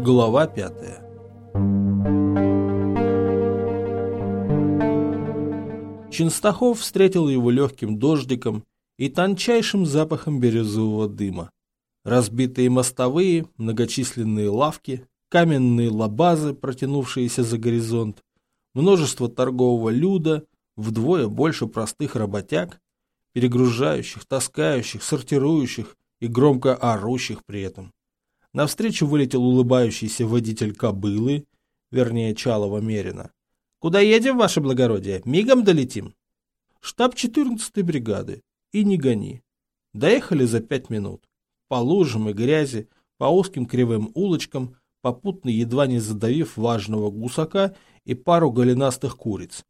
Глава 5. Ченстахов встретил его легким дождиком и тончайшим запахом бирюзового дыма. Разбитые мостовые, многочисленные лавки, каменные лабазы, протянувшиеся за горизонт, множество торгового люда, вдвое больше простых работяг, перегружающих, таскающих, сортирующих и громко орущих при этом. Навстречу вылетел улыбающийся водитель кобылы, вернее Чалова-Мерина. «Куда едем, ваше благородие? Мигом долетим?» Штаб 14-й бригады. И не гони. Доехали за 5 минут. По лужам и грязи, по узким кривым улочкам, попутно едва не задавив важного гусака и пару голенастых куриц.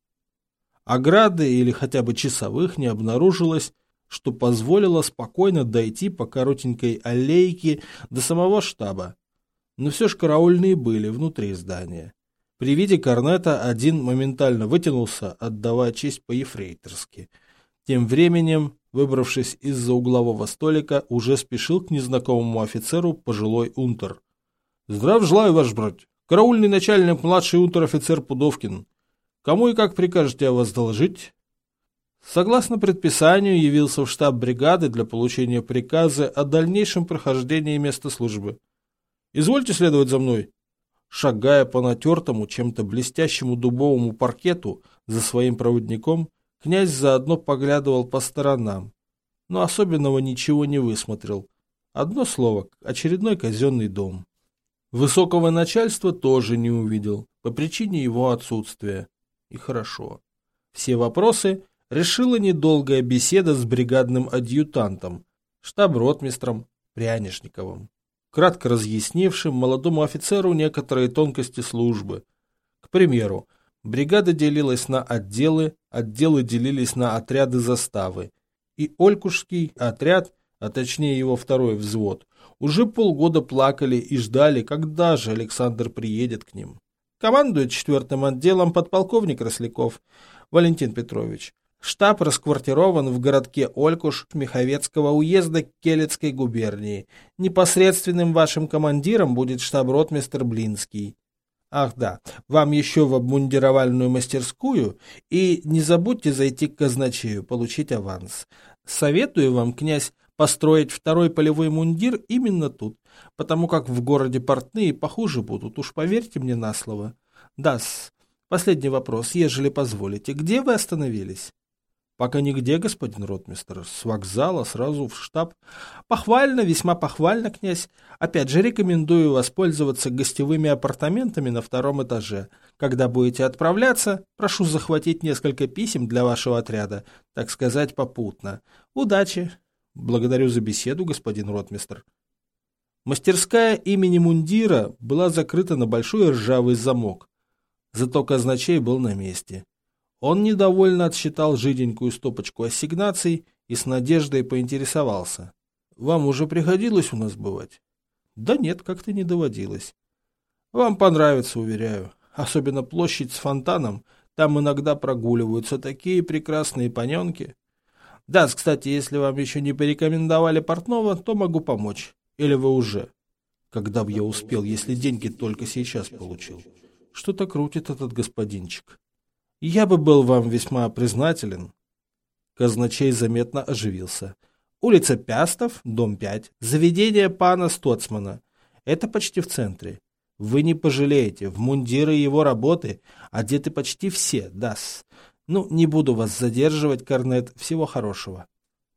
Ограды или хотя бы часовых не обнаружилось, что позволило спокойно дойти по коротенькой аллейке до самого штаба. Но все ж караульные были внутри здания. При виде корнета один моментально вытянулся, отдавая честь по-ефрейторски. Тем временем, выбравшись из-за углового столика, уже спешил к незнакомому офицеру пожилой унтер. «Здрав желаю, ваш брат. Караульный начальник, младший унтер-офицер Пудовкин. Кому и как прикажете о вас доложить?» Согласно предписанию, явился в штаб бригады для получения приказа о дальнейшем прохождении места службы. «Извольте следовать за мной». Шагая по натертому, чем-то блестящему дубовому паркету за своим проводником, князь заодно поглядывал по сторонам, но особенного ничего не высмотрел. Одно слово — очередной казенный дом. Высокого начальства тоже не увидел, по причине его отсутствия. И хорошо. Все вопросы решила недолгая беседа с бригадным адъютантом, штаб-ротмистром Прянишниковым, кратко разъяснившим молодому офицеру некоторые тонкости службы. К примеру, бригада делилась на отделы, отделы делились на отряды-заставы, и Олькушский отряд, а точнее его второй взвод, уже полгода плакали и ждали, когда же Александр приедет к ним. Командует 4-м отделом подполковник Росляков Валентин Петрович. Штаб расквартирован в городке Олькуш Миховецкого уезда Келецкой губернии. Непосредственным вашим командиром будет штаб-ротмистр Блинский. Ах да, вам еще в обмундировальную мастерскую, и не забудьте зайти к казначею, получить аванс. Советую вам, князь, построить второй полевой мундир именно тут, потому как в городе портные похуже будут, уж поверьте мне на слово. Да-с, последний вопрос, ежели позволите, где вы остановились? Пока нигде, господин ротмистр, с вокзала сразу в штаб. Похвально, весьма похвально, князь. Опять же рекомендую воспользоваться гостевыми апартаментами на 2-м этаже. Когда будете отправляться, прошу захватить несколько писем для вашего отряда, так сказать, попутно. Удачи. Благодарю за беседу, господин ротмистр. Мастерская имени мундира была закрыта на большой ржавый замок. Зато казначей был на месте. Он недовольно отсчитал жиденькую стопочку ассигнаций и с надеждой поинтересовался. «Вам уже приходилось у нас бывать?» «Да нет, как-то не доводилось». «Вам понравится, уверяю. Особенно площадь с фонтаном. Там иногда прогуливаются такие прекрасные паненки. Да, кстати, если вам еще не порекомендовали портного, то могу помочь. Или вы уже?» «Когда бы я успел, если деньги только сейчас получил? Что-то крутит этот господинчик». «Я бы был вам весьма признателен». Казначей заметно оживился. «Улица Пястов, дом 5, заведение пана Стоцмана. Это почти в центре. Вы не пожалеете, в мундиры его работы одеты почти все, да-с. Ну, не буду вас задерживать, корнет, всего хорошего».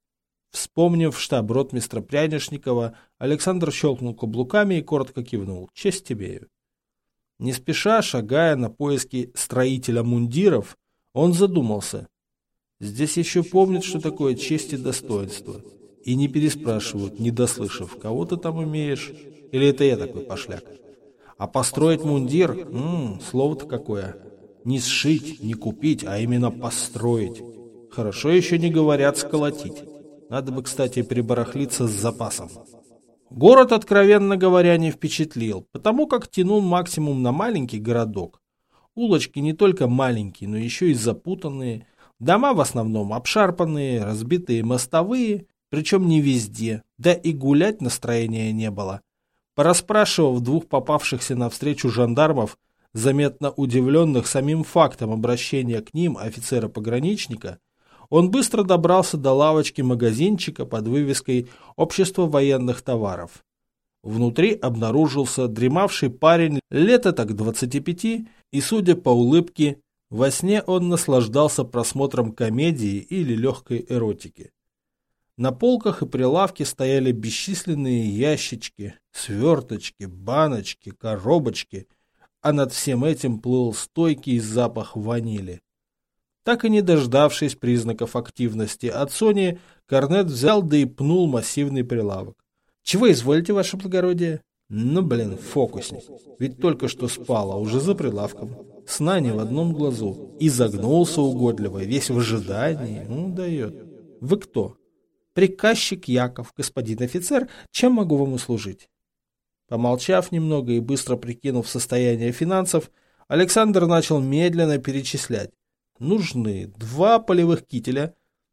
Вспомнив штаб ротмистра Прянишникова, Александр щелкнул каблуками и коротко кивнул. «Честь тебе». Не спеша, шагая на поиски строителя мундиров, он задумался. Здесь еще помнят, что такое честь и достоинство. И не переспрашивают, не дослышав, кого ты там умеешь, или это я такой пошляк. А построить мундир, слово-то какое. Не сшить, не купить, а именно построить. Хорошо еще не говорят сколотить. Надо бы, кстати, прибарахлиться с запасом. Город, откровенно говоря, не впечатлил, потому как тянул максимум на маленький городок. Улочки не только маленькие, но еще и запутанные, дома в основном обшарпанные, разбитые мостовые, причем не везде, да и гулять настроения не было. Порасспрашивав двух попавшихся навстречу жандармов, заметно удивленных самим фактом обращения к ним офицера-пограничника, он быстро добрался до лавочки магазинчика под вывеской «Общество военных товаров». Внутри обнаружился дремавший парень лет так 25, и, судя по улыбке, во сне он наслаждался просмотром комедии или легкой эротики. На полках и прилавке стояли бесчисленные ящички, сверточки, баночки, коробочки, а над всем этим плыл стойкий запах ванили. Так и не дождавшись признаков активности от Сони, Корнет взял да и пнул массивный прилавок. «Чего изволите, ваше благородие?» «Ну, блин, фокусник. Ведь только что спал, а уже за прилавком. Сна не в одном глазу. И загнулся угодливо, весь в ожидании. Ну, дает. Вы кто?» «Приказчик Яков, господин офицер. Чем могу вам услужить?» Помолчав немного и быстро прикинув состояние финансов, Александр начал медленно перечислять. Нужны 2 полевых кителя,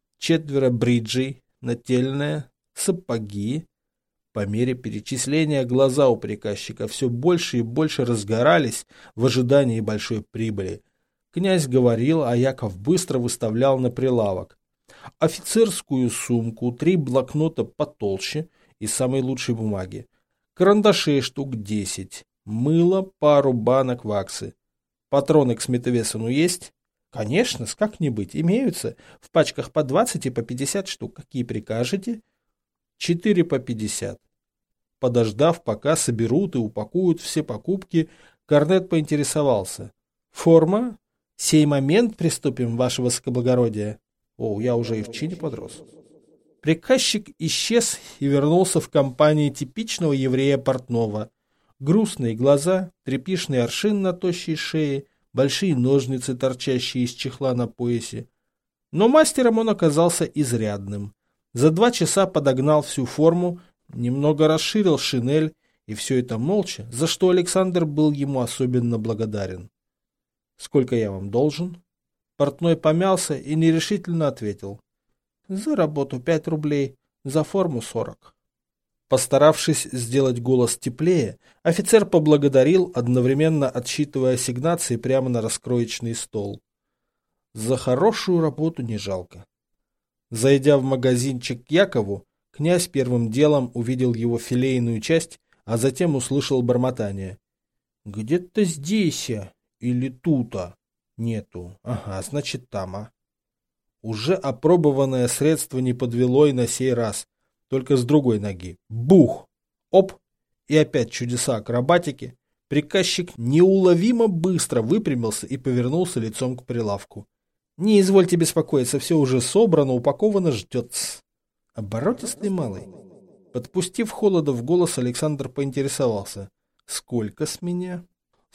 4 бриджей, нательная, сапоги. По мере перечисления глаза у приказчика все больше и больше разгорались в ожидании большой прибыли. Князь говорил, а Яков быстро выставлял на прилавок. Офицерскую сумку, 3 блокнота потолще из самой лучшей бумаги, карандашей штук 10, мыло, пару банок ваксы. Патроны к Смит-Вессону есть? Конечно, как не быть, имеются. В пачках по 20 и по 50 штук. Какие прикажете? 4 по 50. Подождав, пока соберут и упакуют все покупки, Корнет поинтересовался. Форма? Сей момент приступим, ваше высокоблагородие. О, я уже и в чине подрос. Приказчик исчез и вернулся в компании типичного еврея портного. Грустные глаза, тряпишный аршин на тощей шее, большие ножницы, торчащие из чехла на поясе. Но мастером он оказался изрядным. За 2 часа подогнал всю форму, немного расширил шинель, и все это молча, за что Александр был ему особенно благодарен. «Сколько я вам должен?» Портной помялся и нерешительно ответил. «За работу 5 рублей, за форму 40». Постаравшись сделать голос теплее, офицер поблагодарил, одновременно отсчитывая ассигнации прямо на раскроечный стол. За хорошую работу не жалко. Зайдя в магазинчик к Якову, князь первым делом увидел его филейную часть, а затем услышал бормотание. «Где-то здесь или тута? Нету. Ага, значит там, а». Уже опробованное средство не подвело и на сей раз. Только с другой ноги. Бух! Оп! И опять чудеса акробатики. Приказчик неуловимо быстро выпрямился и повернулся лицом к прилавку. «Не извольте беспокоиться, все уже собрано, упаковано, ждет-с». Оборотистый малый. Подпустив холода в голос, Александр поинтересовался. «Сколько с меня?»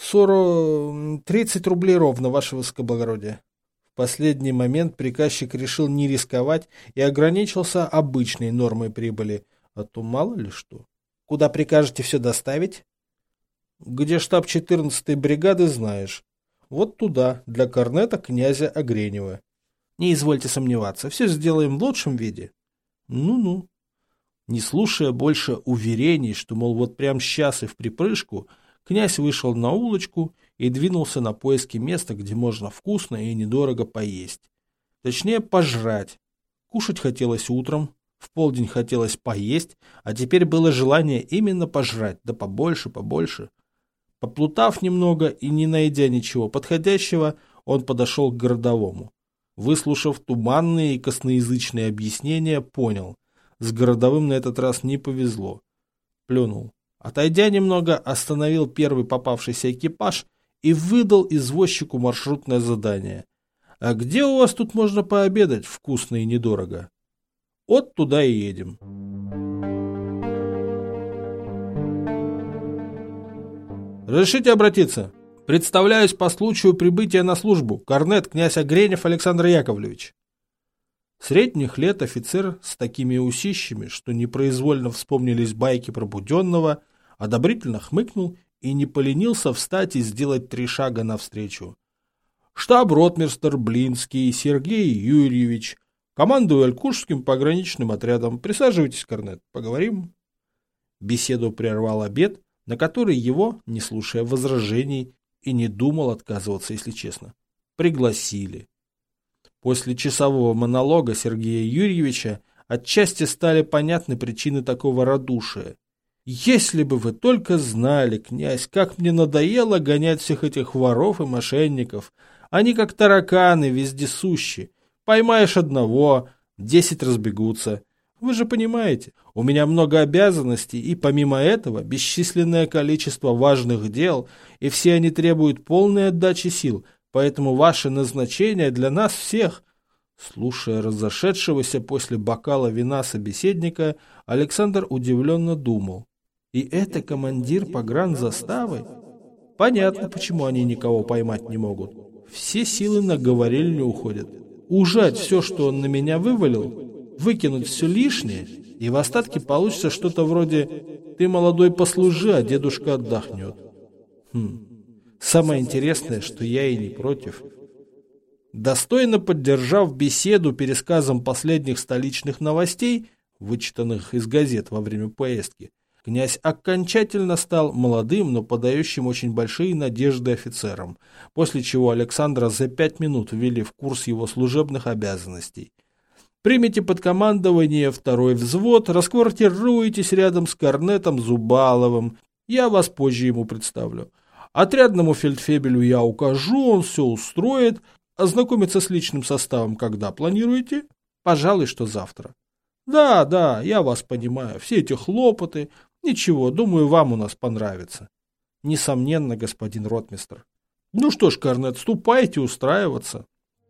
30 рублей ровно, ваше высокоблагородие». В последний момент приказчик решил не рисковать и ограничился обычной нормой прибыли, а то мало ли что. «Куда прикажете все доставить?» «Где штаб 14-й бригады, знаешь. Вот туда, для корнета князя Огренева». «Не извольте сомневаться, все сделаем в лучшем виде». «Ну-ну». Не слушая больше уверений, что, мол, вот прямо сейчас и в припрыжку, князь вышел на улочку и двинулся на поиски места, где можно вкусно и недорого поесть. Точнее, пожрать. Кушать хотелось утром, в полдень хотелось поесть, а теперь было желание именно пожрать, да побольше, побольше. Поплутав немного и не найдя ничего подходящего, он подошел к городовому. Выслушав туманные и косноязычные объяснения, понял, с городовым на этот раз не повезло. Плюнул. Отойдя немного, остановил первый попавшийся экипаж и выдал извозчику маршрутное задание. «А где у вас тут можно пообедать вкусно и недорого?» «Вот туда и едем». «Разрешите обратиться? Представляюсь по случаю прибытия на службу. Корнет князь Огренев Александр Яковлевич». Средних лет офицер с такими усищами, что непроизвольно вспомнились байки про Буденного, одобрительно хмыкнул и не поленился встать и сделать 3 шага навстречу. «Штаб-ротмистр Блинский Сергей Юрьевич. Командую Алькушским пограничным отрядом. Присаживайтесь, корнет, поговорим». Беседу прервал обед, на который его, не слушая возражений, и не думал отказываться, если честно, пригласили. После часового монолога Сергея Юрьевича отчасти стали понятны причины такого радушия. «Если бы вы только знали, князь, как мне надоело гонять всех этих воров и мошенников. Они как тараканы вездесущи. Поймаешь одного, 10 разбегутся. Вы же понимаете, у меня много обязанностей, и помимо этого бесчисленное количество важных дел, и все они требуют полной отдачи сил, поэтому ваше назначение для нас всех». Слушая разошедшегося после бокала вина собеседника, Александр удивленно думал. И это командир погранзаставы? Понятно, почему они никого поймать не могут. Все силы на говорильню уходят. Ужать все, что он на меня вывалил, выкинуть все лишнее, и в остатке получится что-то вроде «ты, молодой, послужи, а дедушка отдохнет». Самое интересное, что я и не против. Достойно поддержав беседу пересказом последних столичных новостей, вычитанных из газет во время поездки, князь окончательно стал молодым, но подающим очень большие надежды офицером, после чего Александра за 5 минут ввели в курс его служебных обязанностей. Примите под командование 2-й взвод, расквартируйтесь рядом с корнетом Зубаловым, я вас позже ему представлю. Отрядному фельдфебелю я укажу, он все устроит. Ознакомиться с личным составом когда планируете? Пожалуй, что завтра. Да, я вас понимаю, все эти хлопоты. Ничего, думаю, вам у нас понравится. Несомненно, господин ротмистр. Ну что ж, корнет, ступайте устраиваться.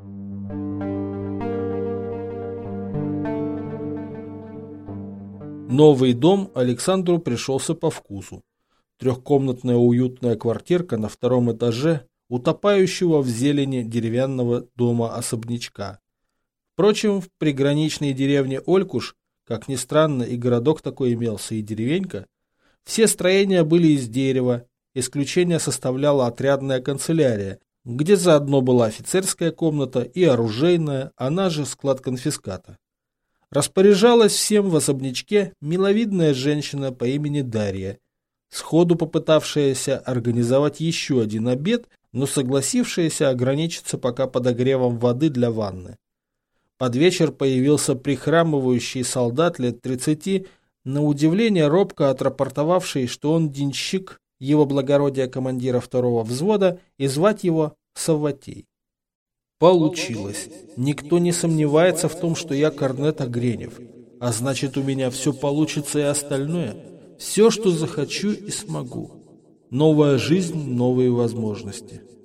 Новый дом Александру пришелся по вкусу. Трехкомнатная уютная квартирка на 2-м этаже, утопающего в зелени деревянного дома-особнячка. Впрочем, в приграничной деревне Олькуш, как ни странно, и городок такой имелся, и деревенька, все строения были из дерева, исключение составляла отрядная канцелярия, где заодно была офицерская комната и оружейная, она же склад конфиската. Распоряжалась всем в особнячке миловидная женщина по имени Дарья, сходу попытавшаяся организовать еще один обед, но согласившаяся ограничиться пока подогревом воды для ванны. Под вечер появился прихрамывающий солдат лет 30, на удивление робко отрапортовавший, что он денщик его благородия командира 2-го взвода, и звать его Савватей. Получилось. Никто не сомневается в том, что я корнет Огренев, а значит, у меня все получится и остальное. Все, что захочу и смогу. Новая жизнь, новые возможности.